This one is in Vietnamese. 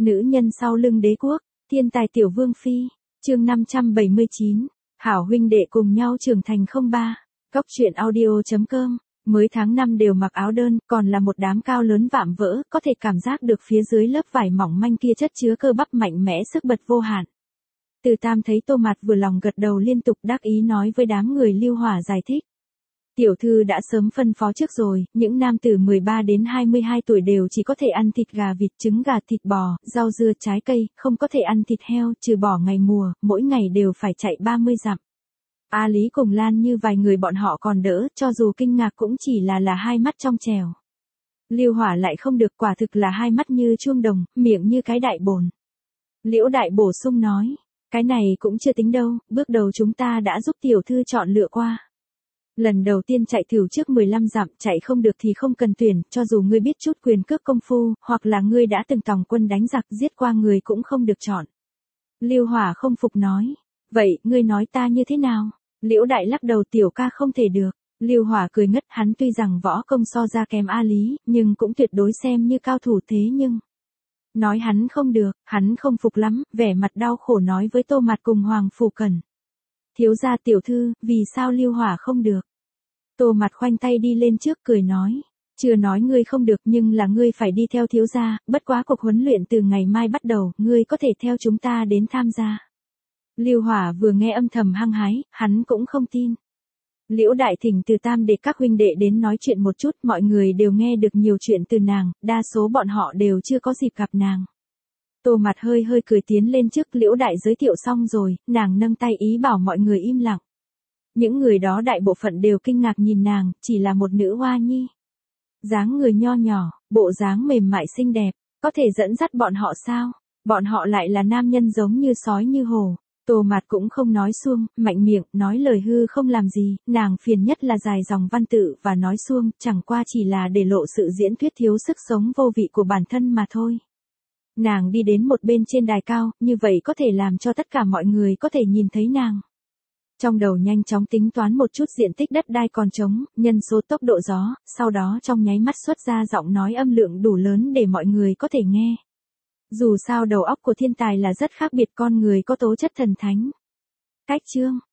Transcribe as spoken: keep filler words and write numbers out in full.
Nữ nhân sau lưng đế quốc, thiên tài tiểu vương phi, chương năm trăm bảy mươi chín, hảo huynh đệ cùng nhau trưởng thành không ba, cóc truyện audio.com, mới tháng năm đều mặc áo đơn, còn là một đám cao lớn vạm vỡ, có thể cảm giác được phía dưới lớp vải mỏng manh kia chất chứa cơ bắp mạnh mẽ sức bật vô hạn. Từ Tam thấy Tô Mạt vừa lòng gật đầu liên tục đắc ý nói với đám người Lưu Hỏa giải thích. Tiểu thư đã sớm phân phó trước rồi, những nam tử mười ba đến hai mươi hai tuổi đều chỉ có thể ăn thịt gà vịt trứng gà thịt bò, rau dưa trái cây, không có thể ăn thịt heo, trừ bỏ ngày mùa, mỗi ngày đều phải chạy ba mươi dặm. A Lý cùng Lan như vài người bọn họ còn đỡ, cho dù kinh ngạc cũng chỉ là là hai mắt trong trèo. Lưu Hỏa lại không được, quả thực là hai mắt như chuông đồng, miệng như cái đại bồn. Liễu Đại bổ sung nói, cái này cũng chưa tính đâu, bước đầu chúng ta đã giúp tiểu thư chọn lựa qua. Lần đầu tiên chạy thử trước mười lăm dặm, chạy không được thì không cần tuyển, cho dù ngươi biết chút quyền cước công phu, hoặc là ngươi đã từng tòng quân đánh giặc giết qua người cũng không được chọn. Lưu Hỏa không phục nói, vậy, ngươi nói ta như thế nào? Liễu Đại lắc đầu, tiểu ca không thể được. Lưu Hỏa cười ngất, hắn tuy rằng võ công so ra kém A Lý, nhưng cũng tuyệt đối xem như cao thủ thế nhưng. Nói hắn không được, hắn không phục lắm, vẻ mặt đau khổ nói với Tô Mạt cùng Hoàng Phủ Cần. Thiếu gia tiểu thư, vì sao Lưu Hỏa không được? Tô Mạt khoanh tay đi lên trước cười nói, chưa nói ngươi không được nhưng là ngươi phải đi theo thiếu gia, bất quá cuộc huấn luyện từ ngày mai bắt đầu, ngươi có thể theo chúng ta đến tham gia. Lưu Hỏa vừa nghe âm thầm hăng hái, hắn cũng không tin. Liễu Đại thỉnh Từ Tam để các huynh đệ đến nói chuyện một chút, mọi người đều nghe được nhiều chuyện từ nàng, đa số bọn họ đều chưa có dịp gặp nàng. Tô Mạt hơi hơi cười tiến lên trước, Liễu Đại giới thiệu xong rồi, nàng nâng tay ý bảo mọi người im lặng. Những người đó đại bộ phận đều kinh ngạc nhìn nàng, chỉ là một nữ hoa nhi. Dáng người nho nhỏ, bộ dáng mềm mại xinh đẹp, có thể dẫn dắt bọn họ sao? Bọn họ lại là nam nhân giống như sói như hổ. Tô Mạt cũng không nói suông, mạnh miệng, nói lời hư không làm gì, nàng phiền nhất là dài dòng văn tự và nói suông, chẳng qua chỉ là để lộ sự diễn thuyết thiếu sức sống vô vị của bản thân mà thôi. Nàng đi đến một bên trên đài cao, như vậy có thể làm cho tất cả mọi người có thể nhìn thấy nàng. Trong đầu nhanh chóng tính toán một chút diện tích đất đai còn trống, nhân số tốc độ gió, sau đó trong nháy mắt xuất ra giọng nói âm lượng đủ lớn để mọi người có thể nghe. Dù sao đầu óc của thiên tài là rất khác biệt, con người có tố chất thần thánh. Cách chương,